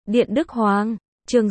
Điện Đức Hoàng, chương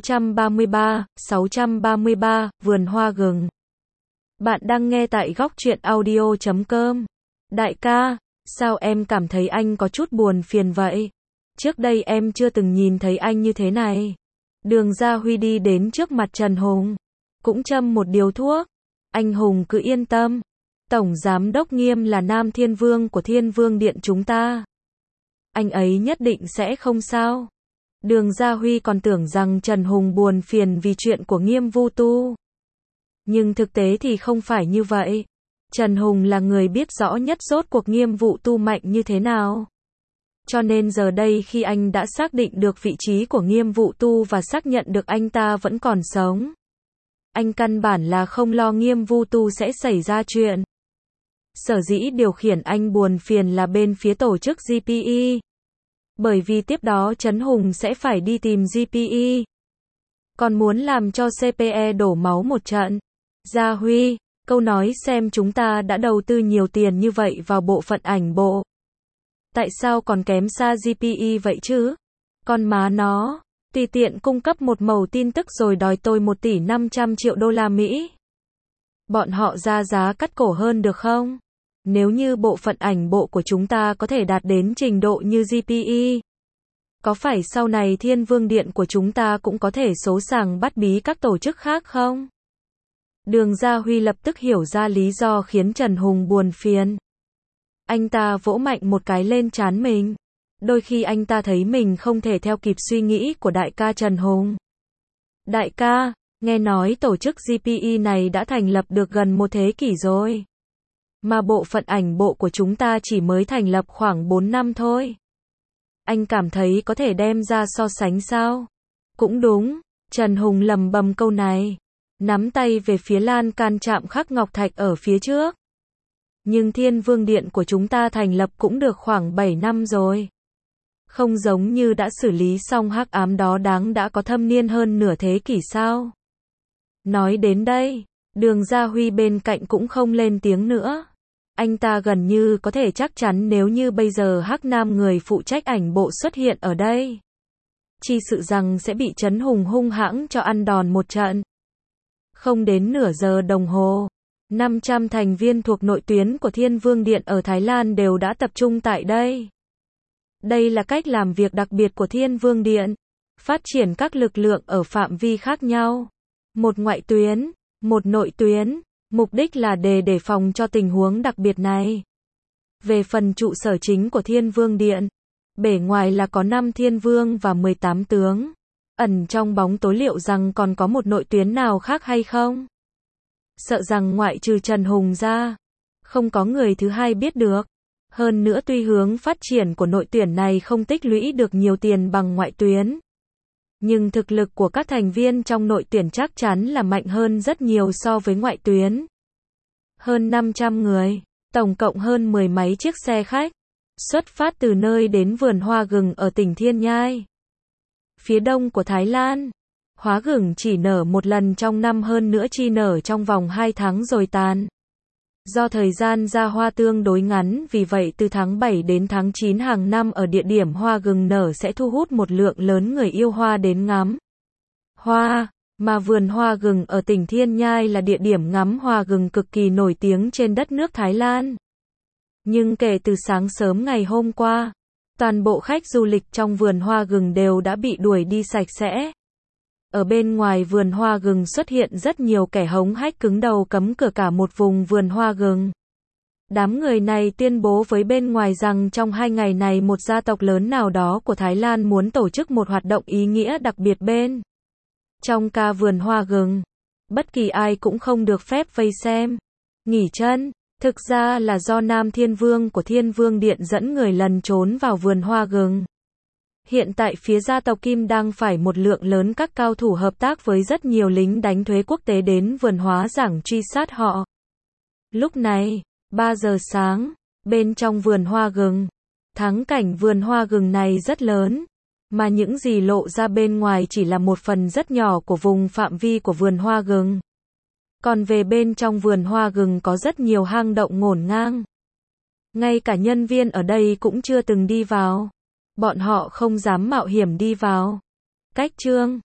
633, Vườn Hoa Gừng. Bạn đang nghe tại góc truyện audio.com. Đại ca, sao em cảm thấy anh có chút buồn phiền vậy? Trước đây em chưa từng nhìn thấy anh như thế này. Đường Gia Huy đi đến trước mặt Trần Hùng, cũng châm một điếu thuốc. Anh Hùng cứ yên tâm, Tổng Giám Đốc Nghiêm là Nam Thiên Vương của Thiên Vương Điện chúng ta. Anh ấy nhất định sẽ không sao. Đường Gia Huy còn tưởng rằng Trần Hùng buồn phiền vì chuyện của Nghiêm Vu Tu. Nhưng thực tế thì không phải như vậy. Trần Hùng là người biết rõ nhất rốt cuộc Nghiêm Vu Tu mạnh như thế nào. Cho nên giờ đây khi anh đã xác định được vị trí của Nghiêm Vu Tu và xác nhận được anh ta vẫn còn sống, anh căn bản là không lo Nghiêm Vu Tu sẽ xảy ra chuyện. Sở dĩ điều khiển anh buồn phiền là bên phía tổ chức GPE. Bởi vì tiếp đó Trấn Hùng sẽ phải đi tìm GPE. Còn muốn làm cho CPE đổ máu một trận. Gia Huy, câu nói xem chúng ta đã đầu tư nhiều tiền như vậy vào bộ phận ảnh bộ. Tại sao còn kém xa GPE vậy chứ? Con má nó, tùy tiện cung cấp một mẩu tin tức rồi đòi tôi 1 tỷ 500 triệu đô la Mỹ. Bọn họ ra giá cắt cổ hơn được không? Nếu như bộ phận ảnh bộ của chúng ta có thể đạt đến trình độ như GPE, có phải sau này Thiên Vương Điện của chúng ta cũng có thể xố xàng bắt bí các tổ chức khác không? Đường Gia Huy lập tức hiểu ra lý do khiến Trần Hùng buồn phiền. Anh ta vỗ mạnh một cái lên trán mình. Đôi khi anh ta thấy mình không thể theo kịp suy nghĩ của đại ca Trần Hùng. Đại ca, nghe nói tổ chức GPE này đã thành lập được gần 1 thế kỷ rồi. Mà bộ phận ảnh bộ của chúng ta chỉ mới thành lập khoảng 4 năm thôi. Anh cảm thấy có thể đem ra so sánh sao? Cũng đúng, Trần Hùng lầm bầm câu này, nắm tay về phía lan can chạm khắc ngọc thạch ở phía trước. Nhưng Thiên Vương Điện của chúng ta thành lập cũng được khoảng 7 năm rồi. Không giống như đã xử lý xong hắc ám đó đáng đã có thâm niên hơn nửa thế kỷ sao? Nói đến đây, Đường Gia Huy bên cạnh cũng không lên tiếng nữa. Anh ta gần như có thể chắc chắn nếu như bây giờ Hắc Nam người phụ trách ảnh bộ xuất hiện ở đây, chỉ sự rằng sẽ bị Trấn Hùng hung hãng cho ăn đòn một trận. Không đến nửa giờ đồng hồ, 500 thành viên thuộc nội tuyến của Thiên Vương Điện ở Thái Lan đều đã tập trung tại đây. Đây là cách làm việc đặc biệt của Thiên Vương Điện, phát triển các lực lượng ở phạm vi khác nhau. Một ngoại tuyến, một nội tuyến. Mục đích là để đề phòng cho tình huống đặc biệt này. Về phần trụ sở chính của Thiên Vương Điện, bề ngoài là có 5 thiên vương và 18 tướng. Ẩn trong bóng tối liệu rằng còn có một nội tuyến nào khác hay không? Sợ rằng ngoại trừ Trần Hùng ra, không có người thứ hai biết được. Hơn nữa tuy hướng phát triển của nội tuyển này không tích lũy được nhiều tiền bằng ngoại tuyến, nhưng thực lực của các thành viên trong nội tuyển chắc chắn là mạnh hơn rất nhiều so với ngoại tuyến. Hơn 500 người, tổng cộng hơn 10 mấy chiếc xe khách, xuất phát từ nơi đến vườn hoa gừng ở tỉnh Thiên Nhai, phía đông của Thái Lan. Hoa gừng chỉ nở một lần trong năm, hơn nữa chi nở trong vòng 2 tháng rồi tàn. Do thời gian ra hoa tương đối ngắn, vì vậy từ tháng 7 đến tháng 9 hàng năm ở địa điểm hoa gừng nở sẽ thu hút một lượng lớn người yêu hoa đến ngắm hoa, mà vườn hoa gừng ở tỉnh Thiên Nhai là địa điểm ngắm hoa gừng cực kỳ nổi tiếng trên đất nước Thái Lan. Nhưng kể từ sáng sớm ngày hôm qua, toàn bộ khách du lịch trong vườn hoa gừng đều đã bị đuổi đi sạch sẽ. Ở bên ngoài vườn hoa gừng xuất hiện rất nhiều kẻ hống hách cứng đầu cấm cửa cả một vùng vườn hoa gừng. Đám người này tuyên bố với bên ngoài rằng trong 2 ngày này một gia tộc lớn nào đó của Thái Lan muốn tổ chức một hoạt động ý nghĩa đặc biệt bên trong ca vườn hoa gừng. Bất kỳ ai cũng không được phép vây xem, nghỉ chân. Thực ra là do Nam Thiên Vương của Thiên Vương Điện dẫn người lẩn trốn vào vườn hoa gừng. Hiện tại phía gia tộc Kim đang phải một lượng lớn các cao thủ hợp tác với rất nhiều lính đánh thuế quốc tế đến vườn hoa giảng truy sát họ. Lúc này, 3 giờ sáng, bên trong vườn hoa gừng, thắng cảnh vườn hoa gừng này rất lớn, mà những gì lộ ra bên ngoài chỉ là một phần rất nhỏ của vùng phạm vi của vườn hoa gừng. Còn về bên trong vườn hoa gừng có rất nhiều hang động ngổn ngang. Ngay cả nhân viên ở đây cũng chưa từng đi vào. Bọn họ không dám mạo hiểm đi vào. Cách chương